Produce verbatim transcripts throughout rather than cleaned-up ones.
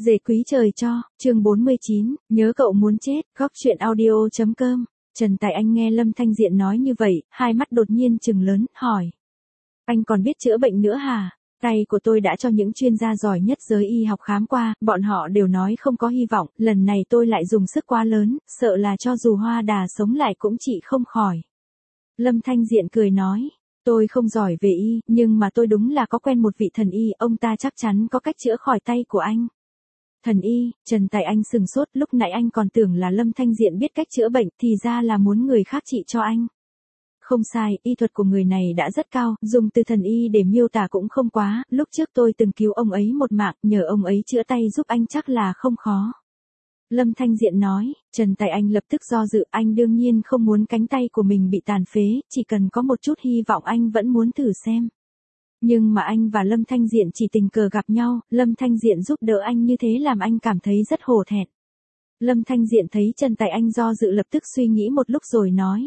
Dề quý trời cho, chương bốn mươi chín, nhớ cậu muốn chết, góc chuyện audio chấm com. Trần Tài Anh nghe Lâm Thanh Diện nói như vậy, hai mắt đột nhiên trừng lớn, hỏi. Anh còn biết chữa bệnh nữa hả? Tay của tôi đã cho những chuyên gia giỏi nhất giới y học khám qua, bọn họ đều nói không có hy vọng, lần này tôi lại dùng sức quá lớn, sợ là cho dù Hoa Đà sống lại cũng trị không khỏi. Lâm Thanh Diện cười nói. Tôi không giỏi về y, nhưng mà tôi đúng là có quen một vị thần y, ông ta chắc chắn có cách chữa khỏi tay của anh. Thần y, Trần Tài Anh sừng sốt, lúc nãy anh còn tưởng là Lâm Thanh Diện biết cách chữa bệnh, thì ra là muốn người khác trị cho anh. Không sai, y thuật của người này đã rất cao, dùng từ thần y để miêu tả cũng không quá, lúc trước tôi từng cứu ông ấy một mạng, nhờ ông ấy chữa tay giúp anh chắc là không khó. Lâm Thanh Diện nói, Trần Tài Anh lập tức do dự, anh đương nhiên không muốn cánh tay của mình bị tàn phế, chỉ cần có một chút hy vọng anh vẫn muốn thử xem. Nhưng mà anh và Lâm Thanh Diện chỉ tình cờ gặp nhau, Lâm Thanh Diện giúp đỡ anh như thế làm anh cảm thấy rất hổ thẹn. Lâm Thanh Diện thấy Trần Tài Anh do dự lập tức suy nghĩ một lúc rồi nói.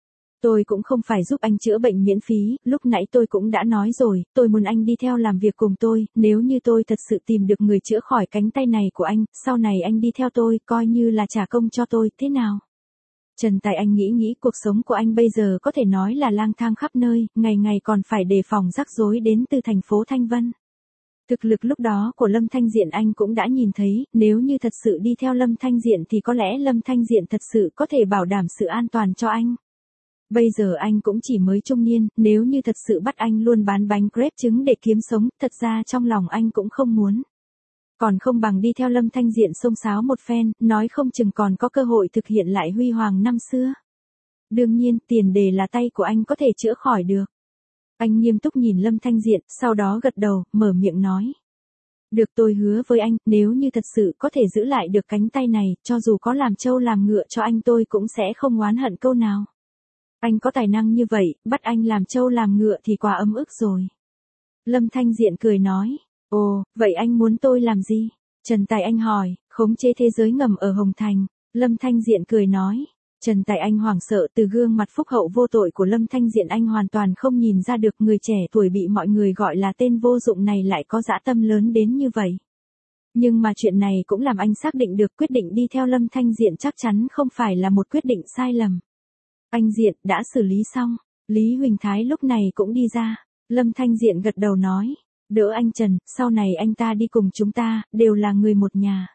Tôi cũng không phải giúp anh chữa bệnh miễn phí, lúc nãy tôi cũng đã nói rồi, tôi muốn anh đi theo làm việc cùng tôi, nếu như tôi thật sự tìm được người chữa khỏi cánh tay này của anh, sau này anh đi theo tôi, coi như là trả công cho tôi, thế nào? Trần Tài Anh nghĩ nghĩ cuộc sống của anh bây giờ có thể nói là lang thang khắp nơi, ngày ngày còn phải đề phòng rắc rối đến từ thành phố Thanh Vân. Thực lực lúc đó của Lâm Thanh Diện anh cũng đã nhìn thấy, nếu như thật sự đi theo Lâm Thanh Diện thì có lẽ Lâm Thanh Diện thật sự có thể bảo đảm sự an toàn cho anh. Bây giờ anh cũng chỉ mới trung niên, nếu như thật sự bắt anh luôn bán bánh crepe trứng để kiếm sống, thật ra trong lòng anh cũng không muốn. Còn không bằng đi theo Lâm Thanh Diện xông xáo một phen, nói không chừng còn có cơ hội thực hiện lại huy hoàng năm xưa. Đương nhiên, tiền đề là tay của anh có thể chữa khỏi được. Anh nghiêm túc nhìn Lâm Thanh Diện, sau đó gật đầu, mở miệng nói. Được, tôi hứa với anh, nếu như thật sự có thể giữ lại được cánh tay này, cho dù có làm trâu làm ngựa cho anh tôi cũng sẽ không oán hận câu nào. Anh có tài năng như vậy, bắt anh làm trâu làm ngựa thì quá ấm ức rồi. Lâm Thanh Diện cười nói. Ồ, vậy anh muốn tôi làm gì? Trần Tài Anh hỏi, khống chế thế giới ngầm ở Hồng Thành. Lâm Thanh Diện cười nói. Trần Tài Anh hoảng sợ, từ gương mặt phúc hậu vô tội của Lâm Thanh Diện anh hoàn toàn không nhìn ra được người trẻ tuổi bị mọi người gọi là tên vô dụng này lại có dã tâm lớn đến như vậy. Nhưng mà chuyện này cũng làm anh xác định được quyết định đi theo Lâm Thanh Diện chắc chắn không phải là một quyết định sai lầm. Anh Diện, đã xử lý xong. Lý Huỳnh Thái lúc này cũng đi ra. Lâm Thanh Diện gật đầu nói. Đỡ anh Trần, sau này anh ta đi cùng chúng ta, đều là người một nhà.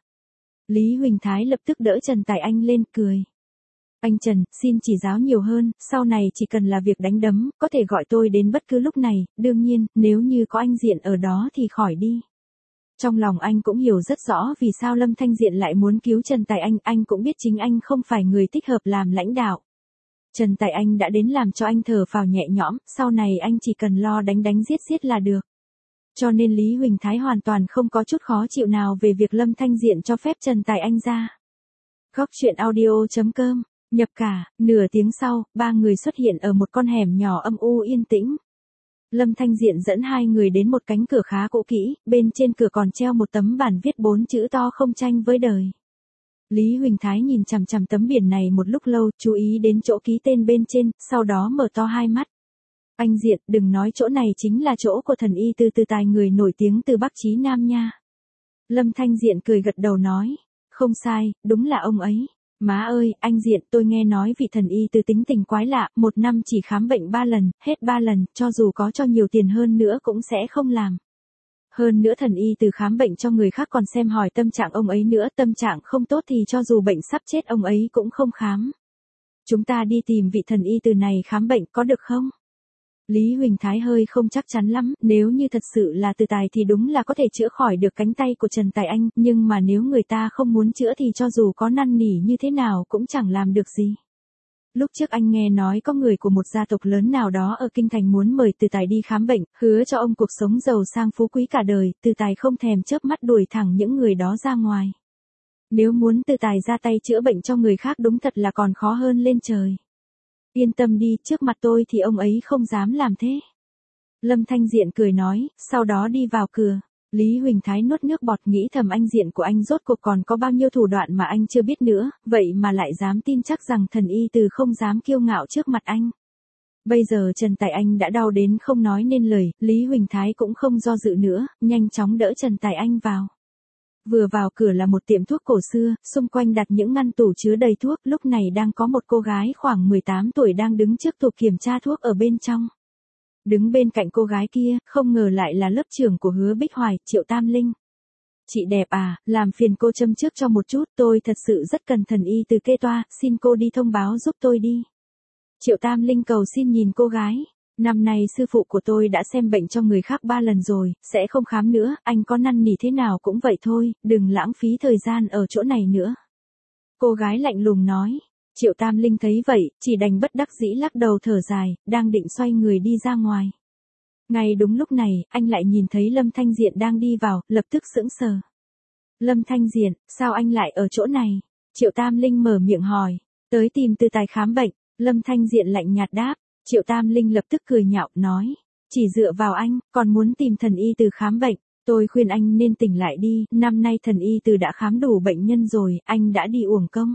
Lý Huỳnh Thái lập tức đỡ Trần Tài Anh lên, cười. Anh Trần, xin chỉ giáo nhiều hơn, sau này chỉ cần là việc đánh đấm, có thể gọi tôi đến bất cứ lúc này, đương nhiên, nếu như có anh Diện ở đó thì khỏi đi. Trong lòng anh cũng hiểu rất rõ vì sao Lâm Thanh Diện lại muốn cứu Trần Tài Anh, anh cũng biết chính anh không phải người thích hợp làm lãnh đạo. Trần Tài Anh đã đến làm cho anh thở phào nhẹ nhõm, sau này anh chỉ cần lo đánh đánh giết giết là được. Cho nên Lý Huỳnh Thái hoàn toàn không có chút khó chịu nào về việc Lâm Thanh Diện cho phép Trần Tài Anh ra. Góc chuyện audio chấm com, nhập cả, nửa tiếng sau, ba người xuất hiện ở một con hẻm nhỏ âm u yên tĩnh. Lâm Thanh Diện dẫn hai người đến một cánh cửa khá cũ kỹ, bên trên cửa còn treo một tấm bản viết bốn chữ to không tranh với đời. Lý Huỳnh Thái nhìn chằm chằm tấm biển này một lúc lâu, chú ý đến chỗ ký tên bên trên, sau đó mở to hai mắt. Anh Diện, đừng nói chỗ này chính là chỗ của thần y Từ Từ Tài, người nổi tiếng từ Bắc chí Nam nha. Lâm Thanh Diện cười gật đầu nói. Không sai, đúng là ông ấy. Má ơi, anh Diện, tôi nghe nói vị thần y Từ tính tình quái lạ, một năm chỉ khám bệnh ba lần, hết ba lần, cho dù có cho nhiều tiền hơn nữa cũng sẽ không làm. Hơn nữa thần y Từ khám bệnh cho người khác còn xem hỏi tâm trạng ông ấy nữa, tâm trạng không tốt thì cho dù bệnh sắp chết ông ấy cũng không khám. Chúng ta đi tìm vị thần y Từ này khám bệnh có được không? Lý Huỳnh Thái hơi không chắc chắn lắm, nếu như thật sự là Từ Tài thì đúng là có thể chữa khỏi được cánh tay của Trần Tài Anh, nhưng mà nếu người ta không muốn chữa thì cho dù có năn nỉ như thế nào cũng chẳng làm được gì. Lúc trước anh nghe nói có người của một gia tộc lớn nào đó ở Kinh Thành muốn mời Từ Tài đi khám bệnh, hứa cho ông cuộc sống giàu sang phú quý cả đời, Từ Tài không thèm chớp mắt đuổi thẳng những người đó ra ngoài. Nếu muốn Từ Tài ra tay chữa bệnh cho người khác đúng thật là còn khó hơn lên trời. Yên tâm đi, trước mặt tôi thì ông ấy không dám làm thế. Lâm Thanh Diện cười nói, sau đó đi vào cửa. Lý Huỳnh Thái nuốt nước bọt, nghĩ thầm anh Diện của anh rốt cuộc còn có bao nhiêu thủ đoạn mà anh chưa biết nữa, vậy mà lại dám tin chắc rằng thần y Từ không dám kiêu ngạo trước mặt anh. Bây giờ Trần Tài Anh đã đau đến không nói nên lời, Lý Huỳnh Thái cũng không do dự nữa, nhanh chóng đỡ Trần Tài Anh vào. Vừa vào cửa là một tiệm thuốc cổ xưa, xung quanh đặt những ngăn tủ chứa đầy thuốc, lúc này đang có một cô gái khoảng mười tám tuổi đang đứng trước tủ kiểm tra thuốc ở bên trong. Đứng bên cạnh cô gái kia, không ngờ lại là lớp trưởng của Hứa Bích Hoài, Triệu Tam Linh. Chị đẹp à, làm phiền cô châm trước cho một chút, tôi thật sự rất cần thần y từ kê toa, xin cô đi thông báo giúp tôi đi. Triệu Tam Linh cầu xin nhìn cô gái. Năm nay sư phụ của tôi đã xem bệnh cho người khác ba lần rồi, sẽ không khám nữa, anh có năn nỉ thế nào cũng vậy thôi, đừng lãng phí thời gian ở chỗ này nữa. Cô gái lạnh lùng nói. Triệu Tam Linh thấy vậy, chỉ đành bất đắc dĩ lắc đầu thở dài, đang định xoay người đi ra ngoài. Ngay đúng lúc này, anh lại nhìn thấy Lâm Thanh Diện đang đi vào, lập tức sững sờ. Lâm Thanh Diện, sao anh lại ở chỗ này? Triệu Tam Linh mở miệng hỏi. Tới tìm Từ Tài khám bệnh. Lâm Thanh Diện lạnh nhạt đáp. Triệu Tam Linh lập tức cười nhạo, nói. Chỉ dựa vào anh, còn muốn tìm thần y từ khám bệnh. Tôi khuyên anh nên tỉnh lại đi, năm nay thần y từ đã khám đủ bệnh nhân rồi, anh đã đi uổng công.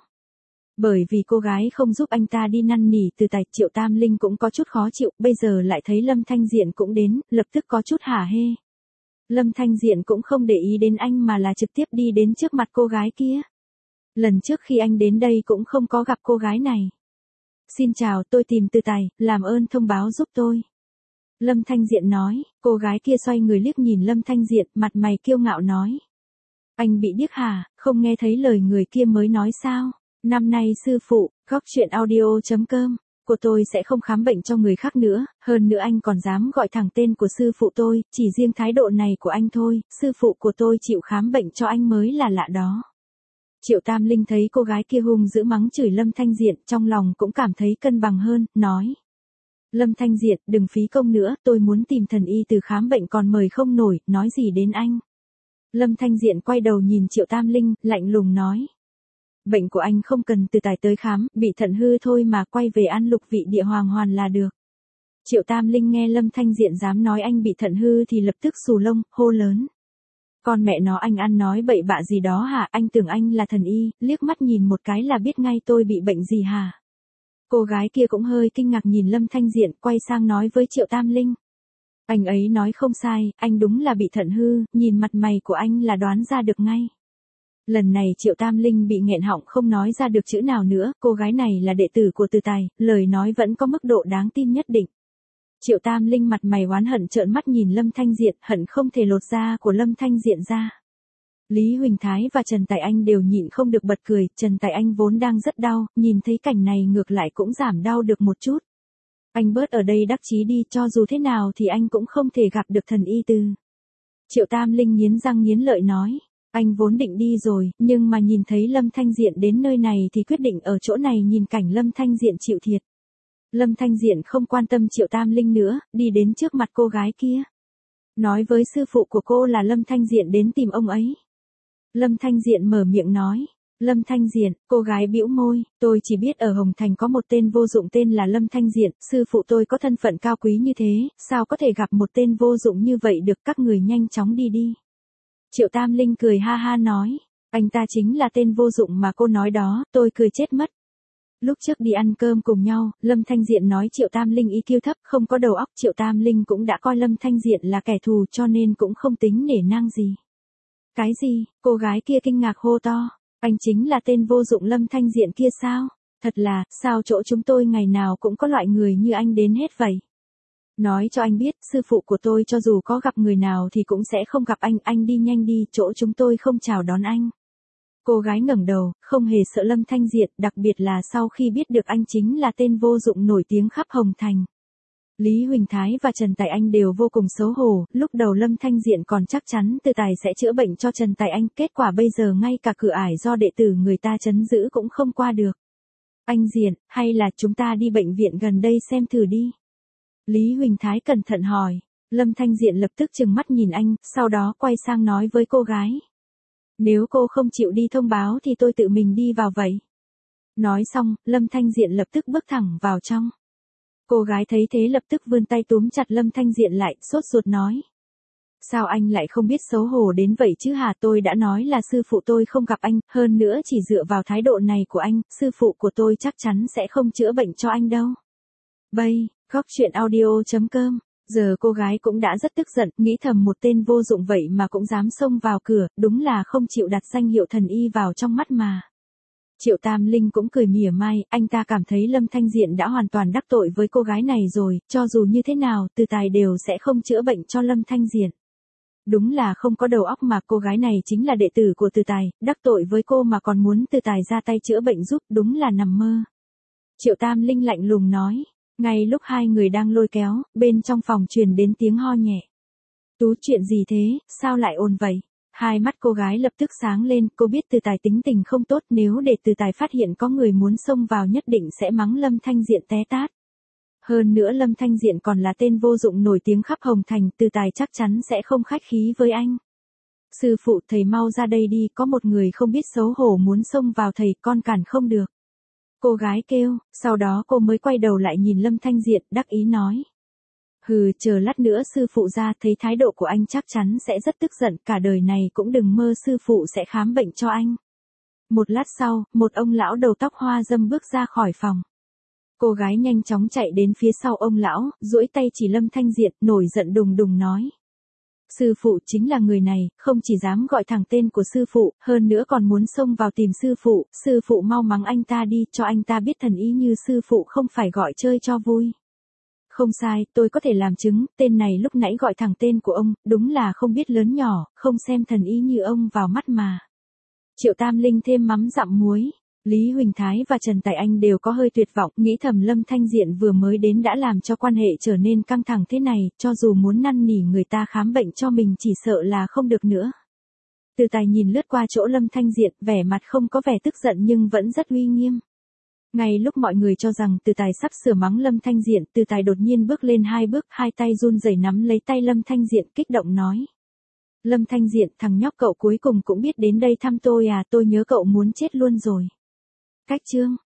Bởi vì cô gái không giúp anh ta đi năn nỉ Từ Tài, Triệu Tam Linh cũng có chút khó chịu, bây giờ lại thấy Lâm Thanh Diện cũng đến, lập tức có chút hả hê. Lâm Thanh Diện cũng không để ý đến anh mà là trực tiếp đi đến trước mặt cô gái kia. Lần trước khi anh đến đây cũng không có gặp cô gái này. Xin chào, tôi tìm Từ Tài, làm ơn thông báo giúp tôi. Lâm Thanh Diện nói, cô gái kia xoay người liếc nhìn Lâm Thanh Diện, mặt mày kiêu ngạo nói. Anh bị điếc hả, không nghe thấy lời người kia mới nói sao? Năm nay sư phụ, góc chuyện audio chấm com, của tôi sẽ không khám bệnh cho người khác nữa, hơn nữa anh còn dám gọi thẳng tên của sư phụ tôi, chỉ riêng thái độ này của anh thôi, sư phụ của tôi chịu khám bệnh cho anh mới là lạ đó. Triệu Tam Linh thấy cô gái kia hung dữ mắng chửi Lâm Thanh Diện, trong lòng cũng cảm thấy cân bằng hơn, nói. Lâm Thanh Diện, đừng phí công nữa, tôi muốn tìm thần y từ khám bệnh còn mời không nổi, nói gì đến anh. Lâm Thanh Diện quay đầu nhìn Triệu Tam Linh, lạnh lùng nói. Bệnh của anh không cần Từ Tài tới khám, bị thận hư thôi mà, quay về ăn lục vị địa hoàng hoàn là được. Triệu Tam Linh nghe Lâm Thanh Diện dám nói anh bị thận hư thì lập tức xù lông, hô lớn. Con mẹ nó, anh ăn nói bậy bạ gì đó hả, anh tưởng anh là thần y, liếc mắt nhìn một cái là biết ngay tôi bị bệnh gì hả. Cô gái kia cũng hơi kinh ngạc nhìn Lâm Thanh Diện, quay sang nói với Triệu Tam Linh. Anh ấy nói không sai, anh đúng là bị thận hư, nhìn mặt mày của anh là đoán ra được ngay. Lần này Triệu Tam Linh bị nghẹn họng không nói ra được chữ nào nữa, cô gái này là đệ tử của Từ Tài, lời nói vẫn có mức độ đáng tin nhất định. Triệu Tam Linh mặt mày oán hận trợn mắt nhìn Lâm Thanh Diện, hận không thể lột da của Lâm Thanh Diện ra. Lý Huỳnh Thái và Trần Tài Anh đều nhịn không được bật cười, Trần Tài Anh vốn đang rất đau, nhìn thấy cảnh này ngược lại cũng giảm đau được một chút. Anh bớt ở đây đắc chí đi, cho dù thế nào thì anh cũng không thể gặp được thần y từ. Triệu Tam Linh nghiến răng nghiến lợi nói. Anh vốn định đi rồi, nhưng mà nhìn thấy Lâm Thanh Diện đến nơi này thì quyết định ở chỗ này nhìn cảnh Lâm Thanh Diện chịu thiệt. Lâm Thanh Diện không quan tâm Triệu Tam Linh nữa, đi đến trước mặt cô gái kia. Nói với sư phụ của cô là Lâm Thanh Diện đến tìm ông ấy. Lâm Thanh Diện mở miệng nói. Lâm Thanh Diện, cô gái bĩu môi, tôi chỉ biết ở Hồng Thành có một tên vô dụng tên là Lâm Thanh Diện, sư phụ tôi có thân phận cao quý như thế, sao có thể gặp một tên vô dụng như vậy được, các người nhanh chóng đi đi. Triệu Tam Linh cười ha ha nói, anh ta chính là tên vô dụng mà cô nói đó, tôi cười chết mất. Lúc trước đi ăn cơm cùng nhau, Lâm Thanh Diện nói Triệu Tam Linh i kiu thấp, không có đầu óc, Triệu Tam Linh cũng đã coi Lâm Thanh Diện là kẻ thù cho nên cũng không tính nể nang gì. Cái gì, cô gái kia kinh ngạc hô to, anh chính là tên vô dụng Lâm Thanh Diện kia sao? Thật là, sao chỗ chúng tôi ngày nào cũng có loại người như anh đến hết vậy? Nói cho anh biết, sư phụ của tôi cho dù có gặp người nào thì cũng sẽ không gặp anh, anh đi nhanh đi, chỗ chúng tôi không chào đón anh. Cô gái ngẩng đầu, không hề sợ Lâm Thanh Diện, đặc biệt là sau khi biết được anh chính là tên vô dụng nổi tiếng khắp Hồng Thành. Lý Huỳnh Thái và Trần Tài Anh đều vô cùng xấu hổ, lúc đầu Lâm Thanh Diện còn chắc chắn Từ Tài sẽ chữa bệnh cho Trần Tài Anh, kết quả bây giờ ngay cả cửa ải do đệ tử người ta trấn giữ cũng không qua được. Anh Diện, hay là chúng ta đi bệnh viện gần đây xem thử đi. Lý Huỳnh Thái cẩn thận hỏi, Lâm Thanh Diện lập tức trừng mắt nhìn anh, sau đó quay sang nói với cô gái. Nếu cô không chịu đi thông báo thì tôi tự mình đi vào vậy. Nói xong, Lâm Thanh Diện lập tức bước thẳng vào trong. Cô gái thấy thế lập tức vươn tay túm chặt Lâm Thanh Diện lại, sốt ruột nói. Sao anh lại không biết xấu hổ đến vậy chứ hả, tôi đã nói là sư phụ tôi không gặp anh, hơn nữa chỉ dựa vào thái độ này của anh, sư phụ của tôi chắc chắn sẽ không chữa bệnh cho anh đâu. Bây, góc chuyện audio chấm com Giờ cô gái cũng đã rất tức giận, nghĩ thầm một tên vô dụng vậy mà cũng dám xông vào cửa, đúng là không chịu đặt danh hiệu thần y vào trong mắt mà. Triệu Tam Linh cũng cười mỉa mai, anh ta cảm thấy Lâm Thanh Diện đã hoàn toàn đắc tội với cô gái này rồi, cho dù như thế nào, Từ Tài đều sẽ không chữa bệnh cho Lâm Thanh Diện. Đúng là không có đầu óc mà, cô gái này chính là đệ tử của Từ Tài, đắc tội với cô mà còn muốn Từ Tài ra tay chữa bệnh giúp, đúng là nằm mơ. Triệu Tam Linh lạnh lùng nói, ngay lúc hai người đang lôi kéo, bên trong phòng truyền đến tiếng ho nhẹ. Tú, chuyện gì thế, sao lại ồn vậy? Hai mắt cô gái lập tức sáng lên, cô biết Từ Tài tính tình không tốt, nếu để Từ Tài phát hiện có người muốn xông vào nhất định sẽ mắng Lâm Thanh Diện té tát. Hơn nữa Lâm Thanh Diện còn là tên vô dụng nổi tiếng khắp Hồng Thành, Từ Tài chắc chắn sẽ không khách khí với anh. Sư phụ, thầy mau ra đây đi, có một người không biết xấu hổ muốn xông vào thầy, con cản không được. Cô gái kêu, sau đó cô mới quay đầu lại nhìn Lâm Thanh Diện, đắc ý nói. Hừ, chờ lát nữa sư phụ ra, thấy thái độ của anh chắc chắn sẽ rất tức giận, cả đời này cũng đừng mơ sư phụ sẽ khám bệnh cho anh. Một lát sau, một ông lão đầu tóc hoa râm bước ra khỏi phòng. Cô gái nhanh chóng chạy đến phía sau ông lão, duỗi tay chỉ Lâm Thanh Diện, nổi giận đùng đùng nói. Sư phụ chính là người này, không chỉ dám gọi thẳng tên của sư phụ, hơn nữa còn muốn xông vào tìm sư phụ, sư phụ mau mắng anh ta đi, cho anh ta biết thần ý như sư phụ không phải gọi chơi cho vui. Không sai, tôi có thể làm chứng, tên này lúc nãy gọi thẳng tên của ông, đúng là không biết lớn nhỏ, không xem thần ý như ông vào mắt mà. Triệu Tam Linh thêm mắm dặm muối. Lý Huỳnh Thái và Trần Tài Anh đều có hơi tuyệt vọng, nghĩ thầm Lâm Thanh Diện vừa mới đến đã làm cho quan hệ trở nên căng thẳng thế này, cho dù muốn năn nỉ người ta khám bệnh cho mình chỉ sợ là không được nữa. Từ Tài nhìn lướt qua chỗ Lâm Thanh Diện, vẻ mặt không có vẻ tức giận nhưng vẫn rất uy nghiêm. Ngay lúc mọi người cho rằng Từ Tài sắp sửa mắng Lâm Thanh Diện, Từ Tài đột nhiên bước lên hai bước, hai tay run rẩy nắm lấy tay Lâm Thanh Diện, kích động nói. Lâm Thanh Diện, thằng nhóc cậu cuối cùng cũng biết đến đây thăm tôi à, tôi nhớ cậu muốn chết luôn rồi. Cách chương